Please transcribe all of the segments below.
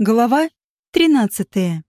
Глава 13.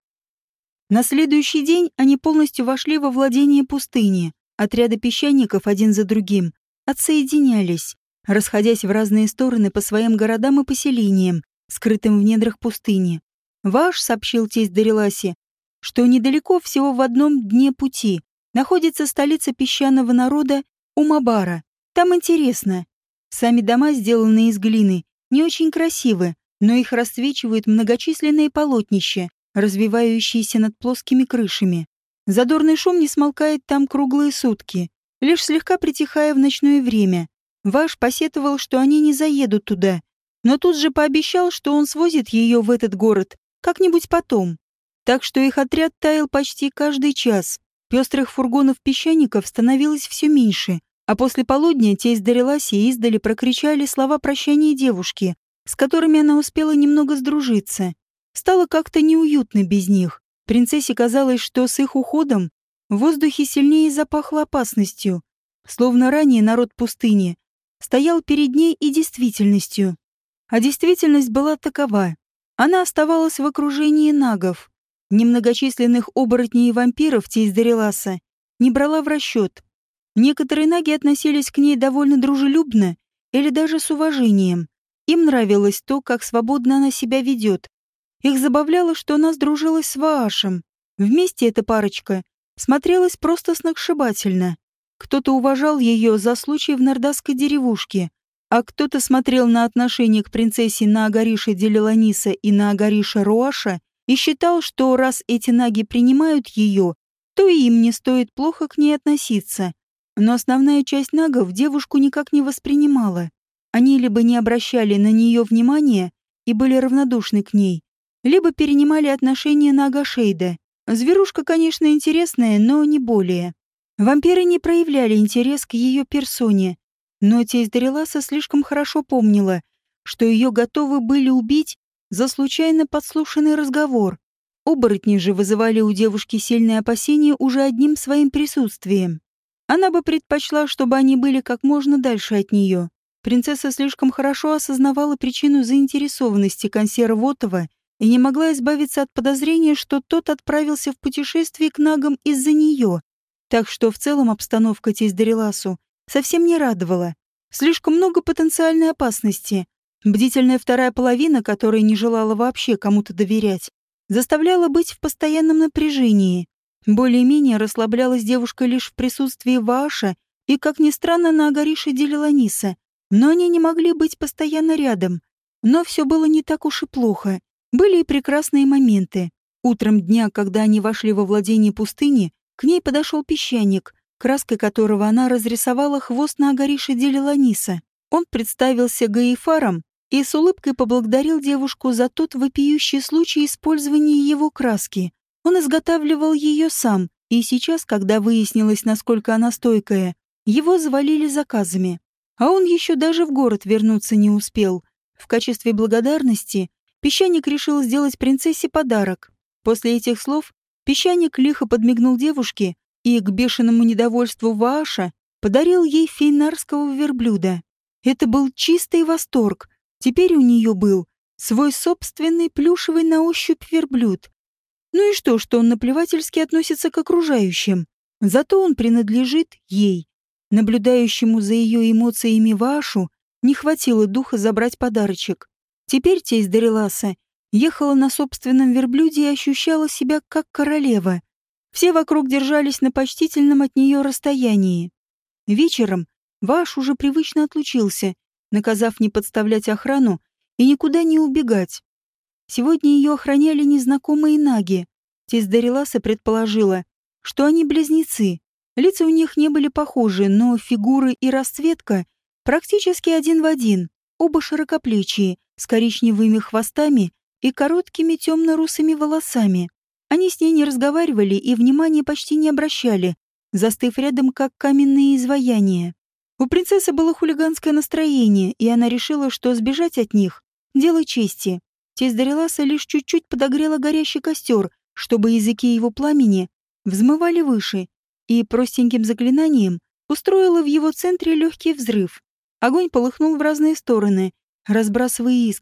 На следующий день они полностью вошли во владение пустыни. Отряды песчаников один за другим отсоединялись, расходясь в разные стороны по своим городам и поселениям, скрытым в недрах пустыни. Вааш сообщил тесть Дариласе, что недалеко, всего в одном дне пути, находится столица песчаного народа Умабара. Там интересно. Сами дома, сделанные из глины, не очень красивы, но их расцвечивают многочисленные полотнища, развивающиеся над плоскими крышами. Задорный шум не смолкает там круглые сутки, лишь слегка притихая в ночное время. Ваш посетовал, что они не заедут туда, но тут же пообещал, что он свозит ее в этот город как-нибудь потом. Так что их отряд таял почти каждый час. Пестрых фургонов песчаников становилось все меньше, а после полудня тесть Дариласи издали прокричали слова прощания девушки, с которыми она успела немного сдружиться. Стало как-то неуютно без них. Принцессе казалось, что с их уходом в воздухе сильнее запахло опасностью, словно ранее народ пустыни стоял перед ней и действительностью. А действительность была такова. Она оставалась в окружении нагов. Немногочисленных оборотней и вампиров тесть Дариласа не брала в расчет. Некоторые наги относились к ней довольно дружелюбно или даже с уважением. Им нравилось то, как свободно она себя ведет. Их забавляло, что она сдружилась с Ваашем. Вместе эта парочка смотрелась просто сногсшибательно. Кто-то уважал ее за случай в нордасской деревушке, а кто-то смотрел на отношение к принцессе Наагариша Делиланиса и Наагариша Руаша и считал, что раз эти наги принимают ее, то и им не стоит плохо к ней относиться. Но основная часть нагов девушку никак не воспринимала. Они либо не обращали на нее внимания и были равнодушны к ней, либо перенимали отношения Нага Шейда. Зверушка, конечно, интересная, но не более. Вампиры не проявляли интерес к ее персоне, но тесть Дариласа слишком хорошо помнила, что ее готовы были убить за случайно подслушанный разговор. Оборотни же вызывали у девушки сильные опасения уже одним своим присутствием. Она бы предпочла, чтобы они были как можно дальше от нее. Принцесса слишком хорошо осознавала причину заинтересованности консьера Вотова и не могла избавиться от подозрения, что тот отправился в путешествие к нагам из-за нее. Так что в целом обстановка тесть Дариласу совсем не радовала. Слишком много потенциальной опасности. Бдительная вторая половина, которая не желала вообще кому-то доверять, заставляла быть в постоянном напряжении. Более-менее расслаблялась девушка лишь в присутствии Вааша и, как ни странно, Наагариша Делиланиса. Но они не могли быть постоянно рядом. Но все было не так уж и плохо. Были и прекрасные моменты. Утром дня, когда они вошли во владение пустыни, к ней подошел песчаник, краской которого она разрисовала хвост Наагариша Делиланиса. Он представился Гаифаром и с улыбкой поблагодарил девушку за тот вопиющий случай использования его краски. Он изготавливал ее сам, и сейчас, когда выяснилось, насколько она стойкая, его завалили заказами. А он еще даже в город вернуться не успел. В качестве благодарности песчаник решил сделать принцессе подарок. После этих слов песчаник лихо подмигнул девушке и, к бешеному недовольству Вааша, подарил ей фейнарского верблюда. Это был чистый восторг. Теперь у нее был свой собственный плюшевый на ощупь верблюд. Ну и что он наплевательски относится к окружающим? Зато он принадлежит ей. Наблюдающему за ее эмоциями Ваашу не хватило духа забрать подарочек. Теперь тесть Дариласа ехала на собственном верблюде и ощущала себя как королева. Все вокруг держались на почтительном от нее расстоянии. Вечером Вааш уже привычно отлучился, наказав не подставлять охрану и никуда не убегать. Сегодня ее охраняли незнакомые наги. Тесть Дариласа предположила, что они близнецы. Лица у них не были похожи, но фигуры и расцветка практически один в один. Оба широкоплечие, с коричневыми хвостами и короткими темно-русыми волосами. Они с ней не разговаривали и внимания почти не обращали, застыв рядом как каменные изваяния. У принцессы было хулиганское настроение, и она решила, что сбежать от них — дело чести. Тесть Дариласа лишь чуть-чуть подогрела горящий костер, чтобы языки его пламени взмывали выше, и простеньким заклинанием устроила в его центре легкий взрыв. Огонь полыхнул в разные стороны, разбрасывая искры,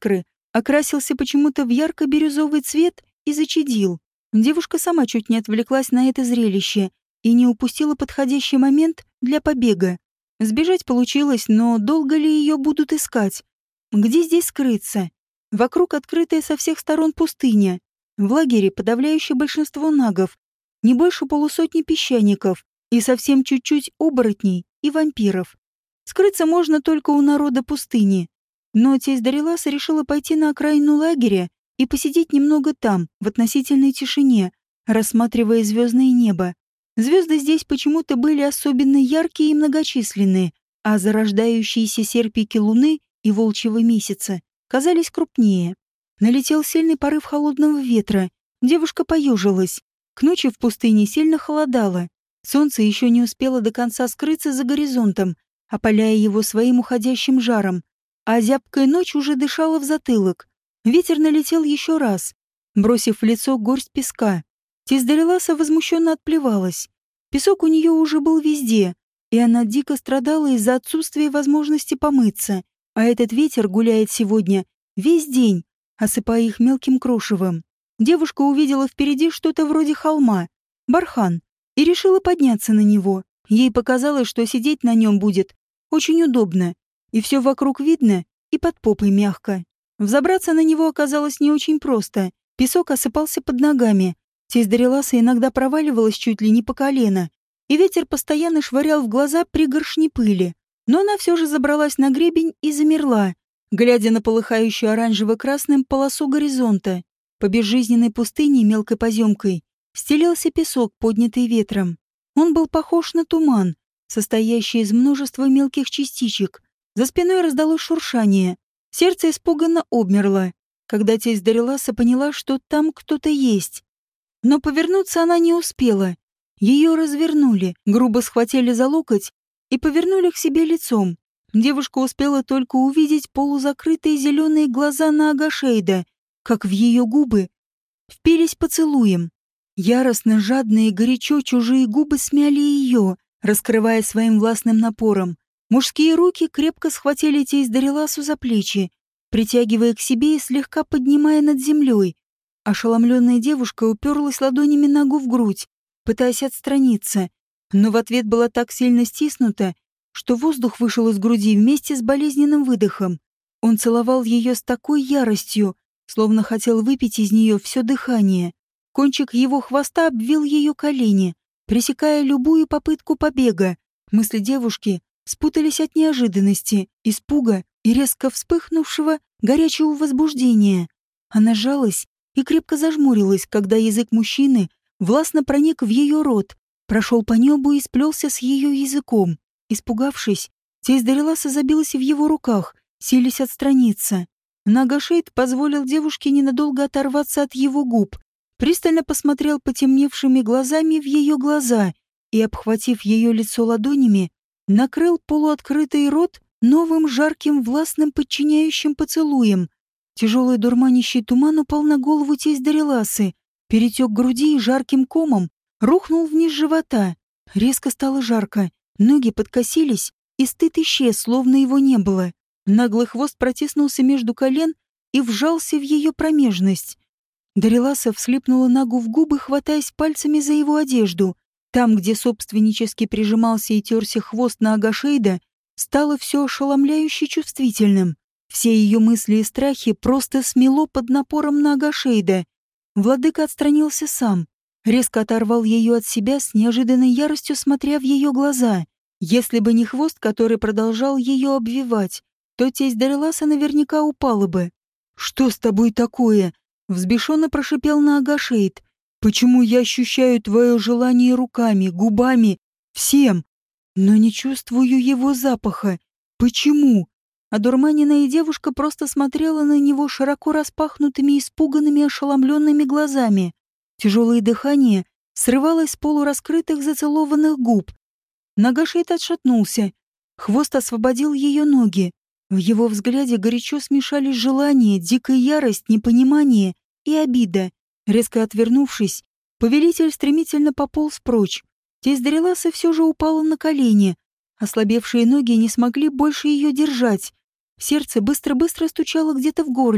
окрасился почему-то в ярко-бирюзовый цвет и зачадил. Девушка сама чуть не отвлеклась на это зрелище и не упустила подходящий момент для побега. Сбежать получилось, но долго ли ее будут искать? Где здесь скрыться? Вокруг открытая со всех сторон пустыня. В лагере подавляющее большинство нагов, не больше полусотни песчаников и совсем чуть-чуть оборотней и вампиров. Скрыться можно только у народа пустыни. Но тесть Дариласа решила пойти на окраину лагеря и посидеть немного там, в относительной тишине, рассматривая звездное небо. Звезды здесь почему-то были особенно яркие и многочисленные, а зарождающиеся серпики луны и волчьего месяца казались крупнее. Налетел сильный порыв холодного ветра. Девушка поежилась. К ночи в пустыне сильно холодало. Солнце еще не успело до конца скрыться за горизонтом, опаляя его своим уходящим жаром, а зябкая ночь уже дышала в затылок. Ветер налетел еще раз, бросив в лицо горсть песка. Тесть Дариласа возмущенно отплевалась. Песок у нее уже был везде, и она дико страдала из-за отсутствия возможности помыться. А этот ветер гуляет сегодня весь день, осыпая их мелким крошевом. Девушка увидела впереди что-то вроде холма, бархан, и решила подняться на него. Ей показалось, что сидеть на нем будет очень удобно, и все вокруг видно и под попой мягко. Взобраться на него оказалось не очень просто. Песок осыпался под ногами. Тесть Дариласа иногда проваливалась чуть ли не по колено, и ветер постоянно швырял в глаза пригоршни пыли. Но она все же забралась на гребень и замерла, глядя на полыхающую оранжево-красным полосу горизонта. По безжизненной пустыне мелкой поземкой стелился песок, поднятый ветром. Он был похож на туман, состоящий из множества мелких частичек. За спиной раздалось шуршание. Сердце испуганно обмерло, когда тесть Дариласа поняла, что там кто-то есть. Но повернуться она не успела. Ее развернули, грубо схватили за локоть и повернули к себе лицом. Девушка успела только увидеть полузакрытые зеленые глаза на Агашейда, как в ее губы впились поцелуем. Яростно, жадно и горячо чужие губы смяли ее, раскрывая своим властным напором. Мужские руки крепко схватили тесть Дариласу за плечи, притягивая к себе и слегка поднимая над землей. Ошеломленная девушка уперлась ладонями ногу в грудь, пытаясь отстраниться, но в ответ была так сильно стиснута, что воздух вышел из груди вместе с болезненным выдохом. Он целовал ее с такой яростью, словно хотел выпить из нее все дыхание. Кончик его хвоста обвил ее колени, пресекая любую попытку побега. Мысли девушки спутались от неожиданности, испуга и резко вспыхнувшего горячего возбуждения. Она сжалась и крепко зажмурилась, когда язык мужчины властно проник в ее рот, прошел по небу и сплелся с ее языком. Испугавшись, тесть Дариласа забилась в его руках, силясь отстраниться. Нагашейд позволил девушке ненадолго оторваться от его губ, пристально посмотрел потемневшими глазами в ее глаза и, обхватив ее лицо ладонями, накрыл полуоткрытый рот новым жарким властным подчиняющим поцелуем. Тяжелый дурманящий туман упал на голову тесть Дариласы, перетек к груди и жарким комом рухнул вниз живота. Резко стало жарко, ноги подкосились, и стыд исчез, словно его не было. Наглый хвост протиснулся между колен и вжался в ее промежность. Дариласа вслипнула Нагу в губы, хватаясь пальцами за его одежду. Там, где собственнически прижимался и терся хвост на Агашейда, стало все ошеломляюще чувствительным. Все ее мысли и страхи просто смело под напором на Агашейда. Владыка отстранился сам, резко оторвал ее от себя с неожиданной яростью, смотря в ее глаза. Если бы не хвост, который продолжал ее обвивать, то тесть Дариласа наверняка упала бы. «Что с тобой такое?» — взбешенно прошипел на Агашейд. «Почему я ощущаю твое желание руками, губами, всем, но не чувствую его запаха? Почему?» Одурманенная девушка просто смотрела на него широко распахнутыми, испуганными, ошеломленными глазами. Тяжелое дыхание срывалось с полураскрытых зацелованных губ. Нагашейд отшатнулся. Хвост освободил ее ноги. В его взгляде горячо смешались желание, дикая ярость, непонимание и обида. Резко отвернувшись, повелитель стремительно пополз прочь. Тесть Дариласа все же упала на колени. Ослабевшие ноги не смогли больше ее держать. Сердце быстро-быстро стучало где-то в горле,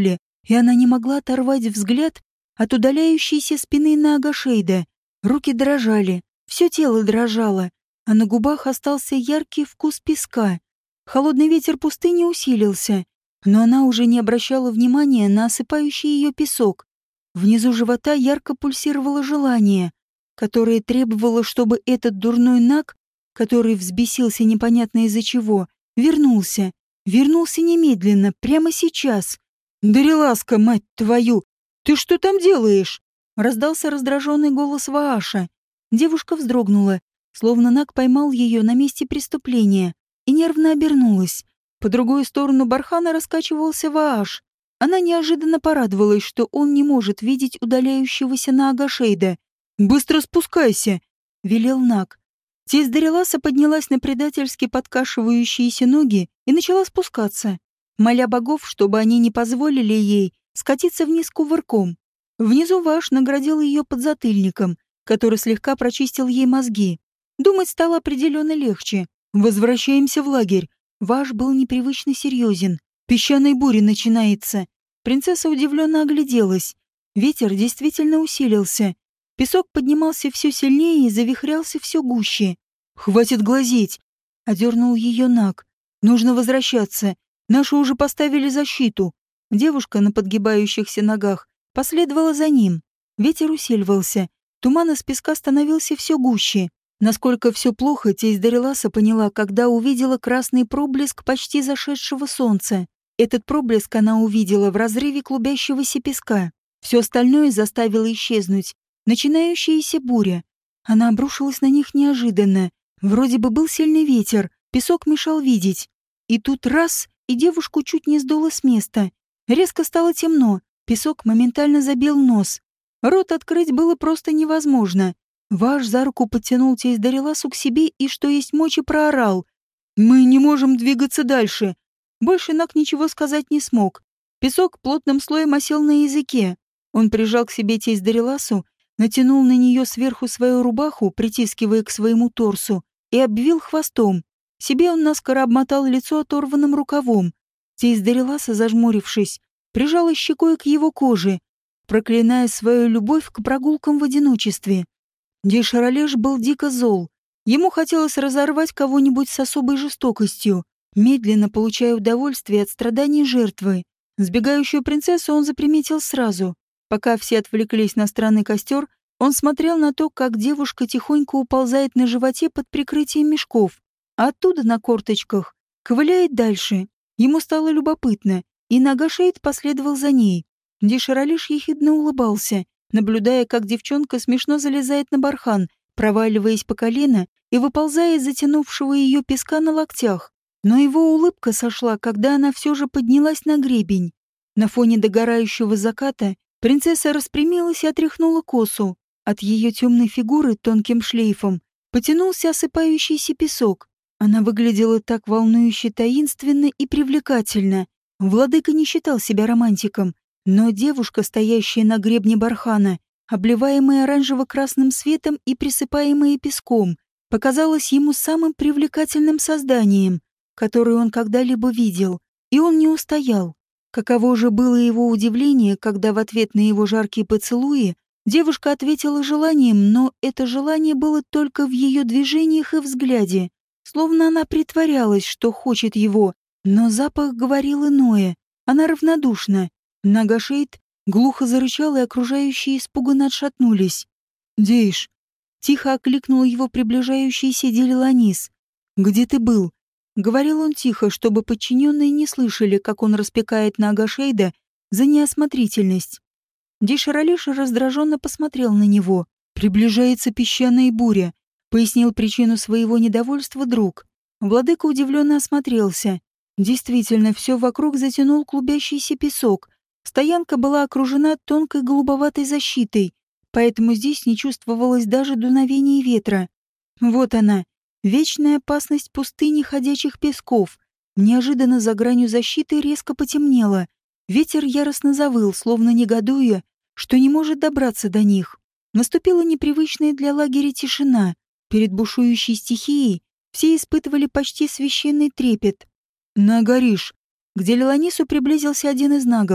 и она не могла оторвать взгляд от удаляющейся спины Наагашейда. Руки дрожали, все тело дрожало, а на губах остался яркий вкус песка. Холодный ветер пустыни усилился, но она уже не обращала внимания на осыпающий ее песок. Внизу живота ярко пульсировало желание, которое требовало, чтобы этот дурной наг, который взбесился непонятно из-за чего, вернулся. Вернулся немедленно, прямо сейчас. «Дариласка, мать твою! Ты что там делаешь?» Раздался раздраженный голос Вааша. Девушка вздрогнула, словно наг поймал ее на месте преступления, и нервно обернулась. По другую сторону бархана раскачивался Вааш. Она неожиданно порадовалась, что он не может видеть удаляющегося Наагашейда. «Быстро спускайся!» — велел наг. Тесть Дариласа поднялась на предательски подкашивающиеся ноги и начала спускаться, моля богов, чтобы они не позволили ей скатиться вниз кувырком. Внизу Вааш наградил ее подзатыльником, который слегка прочистил ей мозги. Думать стало определенно легче. «Возвращаемся в лагерь». Вааш был непривычно серьезен. «Песчаная буря начинается». Принцесса удивленно огляделась. Ветер действительно усилился. Песок поднимался все сильнее и завихрялся все гуще. «Хватит глазеть!» — одернул ее наг. «Нужно возвращаться. Наши уже поставили защиту». Девушка на подгибающихся ногах последовала за ним. Ветер усиливался. Туман из песка становился все гуще. Насколько все плохо, тесть Дариласа поняла, когда увидела красный проблеск почти зашедшего солнца. Этот проблеск она увидела в разрыве клубящегося песка. Все остальное заставило исчезнуть начинающаяся буря. Она обрушилась на них неожиданно. Вроде бы был сильный ветер, песок мешал видеть. И тут раз, и девушку чуть не сдуло с места. Резко стало темно, песок моментально забил нос. Рот открыть было просто невозможно. Вааш за руку подтянул тесть Дариласу к себе и, что есть мочи, проорал. «Мы не можем двигаться дальше». Больше наг ничего сказать не смог. Песок плотным слоем осел на языке. Он прижал к себе тесть Дариласу, натянул на нее сверху свою рубаху, притискивая к своему торсу, и обвил хвостом. Себе он наскоро обмотал лицо оторванным рукавом. Тесть Дариласа, зажмурившись, прижала щекой к его коже, проклиная свою любовь к прогулкам в одиночестве. Дейшаралеш был дико зол. Ему хотелось разорвать кого-нибудь с особой жестокостью, медленно получая удовольствие от страданий жертвы. Сбегающую принцессу он заприметил сразу. Пока все отвлеклись на странный костер, он смотрел на то, как девушка тихонько уползает на животе под прикрытием мешков, а оттуда на корточках ковыляет дальше. Ему стало любопытно, и Наагашейд последовал за ней. Дейшаралеш ехидно улыбался, наблюдая, как девчонка смешно залезает на бархан, проваливаясь по колено и выползая из затянувшего ее песка на локтях. Но его улыбка сошла, когда она все же поднялась на гребень. На фоне догорающего заката принцесса распрямилась и отряхнула косу. От ее темной фигуры тонким шлейфом потянулся осыпающийся песок. Она выглядела так волнующе таинственно и привлекательно. Владыка не считал себя романтиком, но девушка, стоящая на гребне бархана, обливаемая оранжево-красным светом и присыпаемая песком, показалась ему самым привлекательным созданием, которое он когда-либо видел, и он не устоял. Каково же было его удивление, когда в ответ на его жаркие поцелуи девушка ответила желанием, но это желание было только в ее движениях и взгляде, словно она притворялась, что хочет его, но запах говорил иное. Она равнодушна. Наагашейд глухо зарычал, и окружающие испуганно отшатнулись. «Дейш!» — тихо окликнул его приближающийся Делиланис. «Где ты был?» — говорил он тихо, чтобы подчиненные не слышали, как он распекает Наагашейда за неосмотрительность. Дейшаралеш раздраженно посмотрел на него. «Приближается песчаная буря», — пояснил причину своего недовольства друг. Владыка удивленно осмотрелся. Действительно, все вокруг затянул клубящийся песок. Стоянка была окружена тонкой голубоватой защитой, поэтому здесь не чувствовалось даже дуновения ветра. Вот она, вечная опасность пустыни ходячих песков. Неожиданно за гранью защиты резко потемнело. Ветер яростно завыл, словно негодуя, что не может добраться до них. Наступила непривычная для лагеря тишина. Перед бушующей стихией все испытывали почти священный трепет. «Наагариш!» К Делиланису приблизился один из нагов.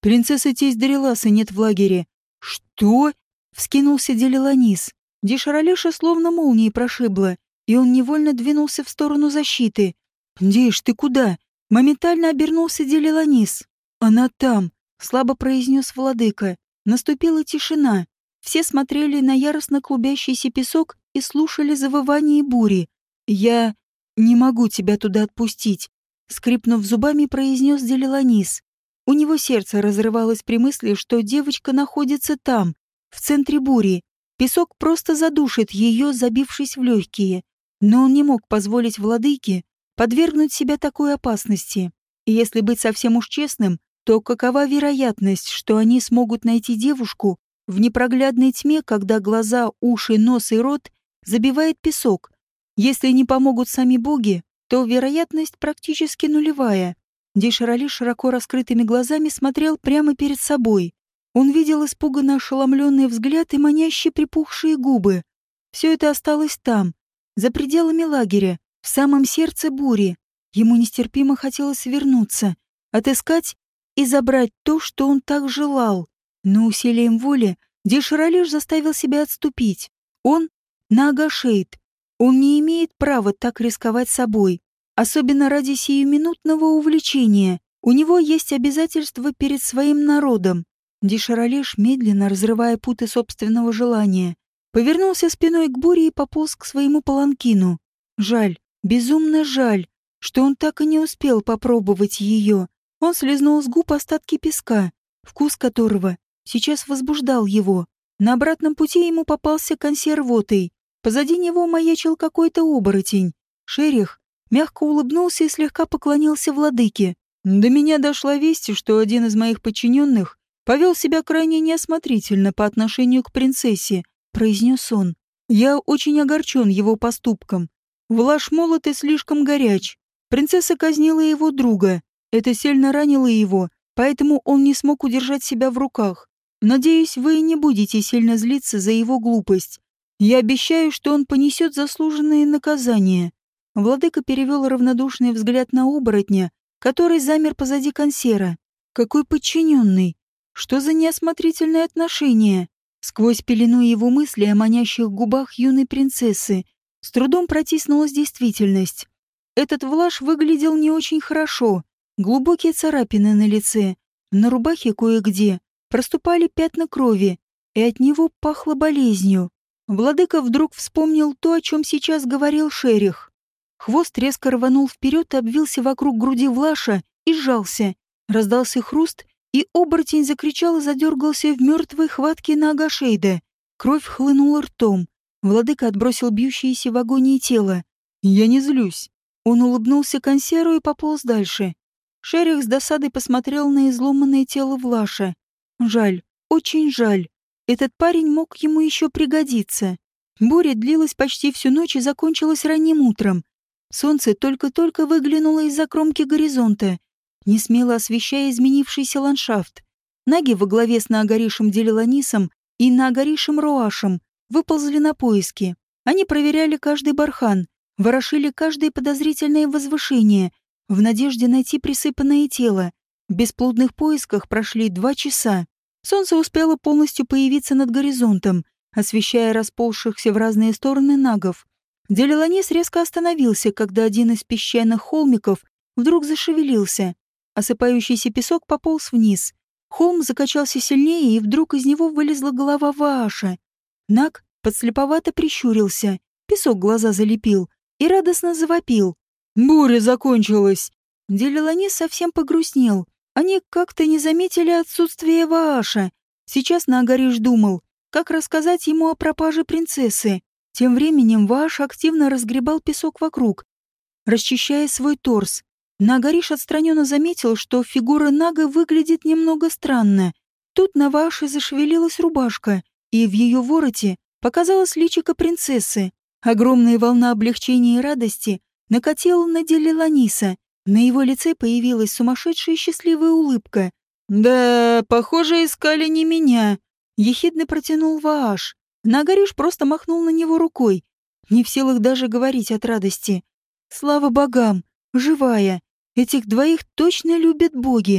Принцессы тесть Дариласы нет в лагере». «Что?» — вскинулся Делиланис. Дешаралеша словно молнией прошибло, и он невольно двинулся в сторону защиты. «Деш, ты куда?» — моментально обернулся Делиланис. «Она там», — слабо произнес владыка. Наступила тишина. Все смотрели на яростно клубящийся песок и слушали завывание бури. «Я не могу тебя туда отпустить», — скрипнув зубами, произнес Делиланис. У него сердце разрывалось при мысли, что девочка находится там, в центре бури. Песок просто задушит ее, забившись в легкие. Но он не мог позволить владыке подвергнуть себя такой опасности. И если быть совсем уж честным, то какова вероятность, что они смогут найти девушку в непроглядной тьме, когда глаза, уши, нос и рот забивает песок? Если не помогут сами боги, то вероятность практически нулевая. Деширали широко раскрытыми глазами смотрел прямо перед собой. Он видел испуганно ошеломленный взгляд и манящие припухшие губы. Все это осталось там, за пределами лагеря, в самом сердце бури. Ему нестерпимо хотелось вернуться, отыскать и забрать то, что он так желал. Но усилием воли Деширалиш заставил себя отступить. Он Наагашейд. Он не имеет права так рисковать собой, особенно ради сиюминутного увлечения. У него есть обязательства перед своим народом. Деширалиш, медленно разрывая путы собственного желания, повернулся спиной к буре и пополз к своему паланкину. Жаль, безумно жаль, что он так и не успел попробовать ее. Он слезнул с губ остатки песка, вкус которого сейчас возбуждал его. На обратном пути ему попался консервотый. Позади него маячил какой-то оборотень. Шерих мягко улыбнулся и слегка поклонился владыке. До меня дошла весть, что один из моих подчиненных повел себя крайне неосмотрительно по отношению к принцессе, произнес он. Я очень огорчен его поступком. Влаш молот и слишком горяч. Принцесса казнила его друга. Это сильно ранило его, поэтому он не смог удержать себя в руках. Надеюсь, вы не будете сильно злиться за его глупость. Я обещаю, что он понесет заслуженные наказания. Владыка перевел равнодушный взгляд на оборотня, который замер позади консера. Какой подчиненный? Что за неосмотрительное отношение? Сквозь пелену его мыслей о манящих губах юной принцессы с трудом протиснулась действительность. Этот Влаш выглядел не очень хорошо. Глубокие царапины на лице, на рубахе кое-где проступали пятна крови, и от него пахло болезнью. Владыка вдруг вспомнил то, о чем сейчас говорил Шерих. Хвост резко рванул вперед и обвился вокруг груди Влаша и сжался. Раздался хруст, и оборотень закричал и задергался в мертвой хватке Наагашейда. Кровь хлынула ртом. Владыка отбросил бьющееся в агонии тело. «Я не злюсь». Он улыбнулся консеру и пополз дальше. Шерих с досадой посмотрел на изломанное тело Влаша. Жаль, очень жаль. Этот парень мог ему еще пригодиться. Буря длилась почти всю ночь и закончилась ранним утром. Солнце только-только выглянуло из-за кромки горизонта, несмело освещая изменившийся ландшафт. Наги во главе с Наагаришем Делиланисом и Наагаришем Роашем выползли на поиски. Они проверяли каждый бархан, ворошили каждое подозрительное возвышение, в надежде найти присыпанное тело. В бесплодных поисках прошли 2 часа. Солнце успело полностью появиться над горизонтом, освещая расползшихся в разные стороны нагов. Делиланис резко остановился, когда один из песчаных холмиков вдруг зашевелился. Осыпающийся песок пополз вниз. Холм закачался сильнее, и вдруг из него вылезла голова Вааша. Наг подслеповато прищурился, песок глаза залепил и радостно завопил. «Буря закончилась!» Делиланис совсем погрустнел. Они как-то не заметили отсутствие Вааша. Сейчас Наагариш думал, как рассказать ему о пропаже принцессы. Тем временем Вааш активно разгребал песок вокруг, расчищая свой торс. Наагариш отстраненно заметил, что фигура Нага выглядит немного странно. Тут на Вааше зашевелилась рубашка, и в ее вороте показалось личико принцессы. Огромная волна облегчения и радости накатила на Делиланиса. На его лице появилась сумасшедшая счастливая улыбка. «Да, похоже, искали не меня», — ехидно протянул Вааш. Наагариш просто махнул на него рукой, не в силах даже говорить от радости. «Слава богам! Живая! Этих двоих точно любят боги!»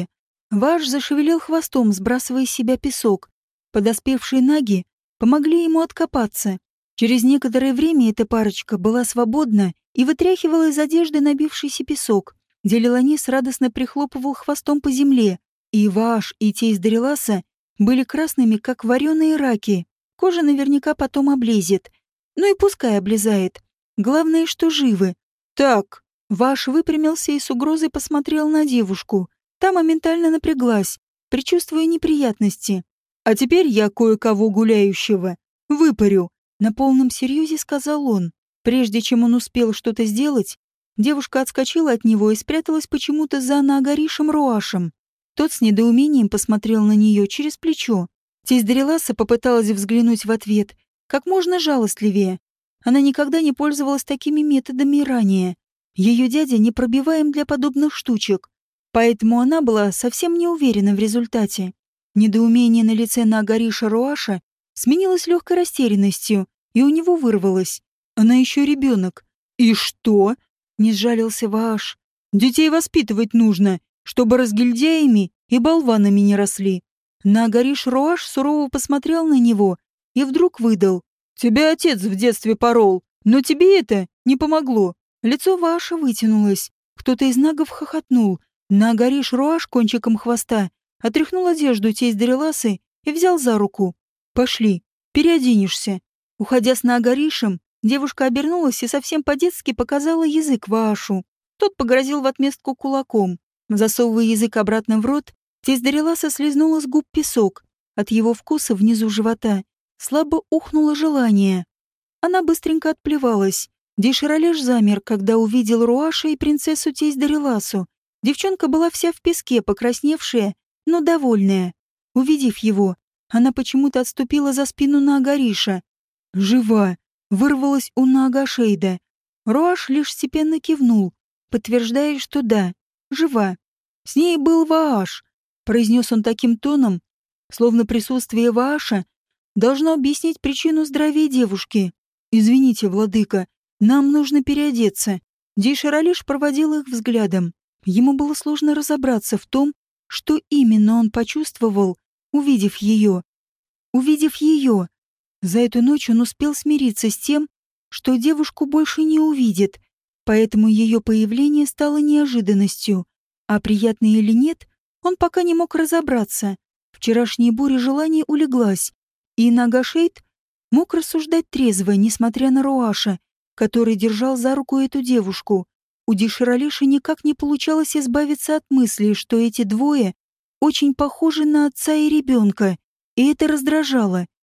Ваш зашевелил хвостом, сбрасывая с себя песок. Подоспевшие наги помогли ему откопаться. Через некоторое время эта парочка была свободна и вытряхивала из одежды набившийся песок. Делиланис радостно прихлопывал хвостом по земле, и Ваш, и Тейс Дареласа были красными, как вареные раки. Кожа наверняка потом облезет. Ну и пускай облезает. Главное, что живы. Так, Ваш выпрямился и с угрозой посмотрел на девушку. Та моментально напряглась, предчувствуя неприятности. «А теперь я кое-кого гуляющего выпарю», — на полном серьезе сказал он. Прежде чем он успел что-то сделать, девушка отскочила от него и спряталась почему-то за Наагаришем Руашем. Тот с недоумением посмотрел на нее через плечо. Тесть Дареласа попыталась взглянуть в ответ, как можно жалостливее. Она никогда не пользовалась такими методами ранее. Ее дядя непробиваем для подобных штучек, поэтому она была совсем не уверена в результате. Недоумение на лице Наагариша Руаша сменилось легкой растерянностью, и у него вырвалось. Она еще ребенок. «И что?» — не сжалился Вааш. «Детей воспитывать нужно, чтобы разгильдяями и болванами не росли». Наагариш Руаш сурово посмотрел на него и вдруг выдал. «Тебя отец в детстве порол, но тебе это не помогло». Лицо Вааша вытянулось. Кто-то из нагов хохотнул. Наагариш Руаш кончиком хвоста отряхнул одежду тесть Дареласы и взял за руку. «Пошли, переоденешься». Уходя с Наагаришем, девушка обернулась и совсем по-детски показала язык Ваашу. Тот погрозил в отместку кулаком. Засовывая язык обратно в рот, тесть Дареласа слезнула с губ песок. От его вкуса внизу живота слабо ухнуло желание. Она быстренько отплевалась. Диширалеш замер, когда увидел Руаша и принцессу тесть Дареласу. Девчонка была вся в песке, покрасневшая, но довольная. Увидев его, она почему-то отступила за спину Наагариша. «Жива!» — вырвалась у Наагашейда. Руаш лишь степенно кивнул, подтверждая, что да, жива. «С ней был Вааш», — произнес он таким тоном, словно присутствие Вааша должно объяснить причину здравия девушки. «Извините, владыка, нам нужно переодеться». Дейшаралиш проводил их взглядом. Ему было сложно разобраться в том, что именно он почувствовал, увидев ее. Увидев ее. За эту ночь он успел смириться с тем, что девушку больше не увидит, поэтому ее появление стало неожиданностью. А приятно или нет, он пока не мог разобраться. Вчерашняя буря желаний улеглась, и Наагашейд мог рассуждать трезво, несмотря на Руаша, который держал за руку эту девушку. У Диширалиша никак не получалось избавиться от мысли, что эти двое очень похожи на отца и ребенка, и это раздражало.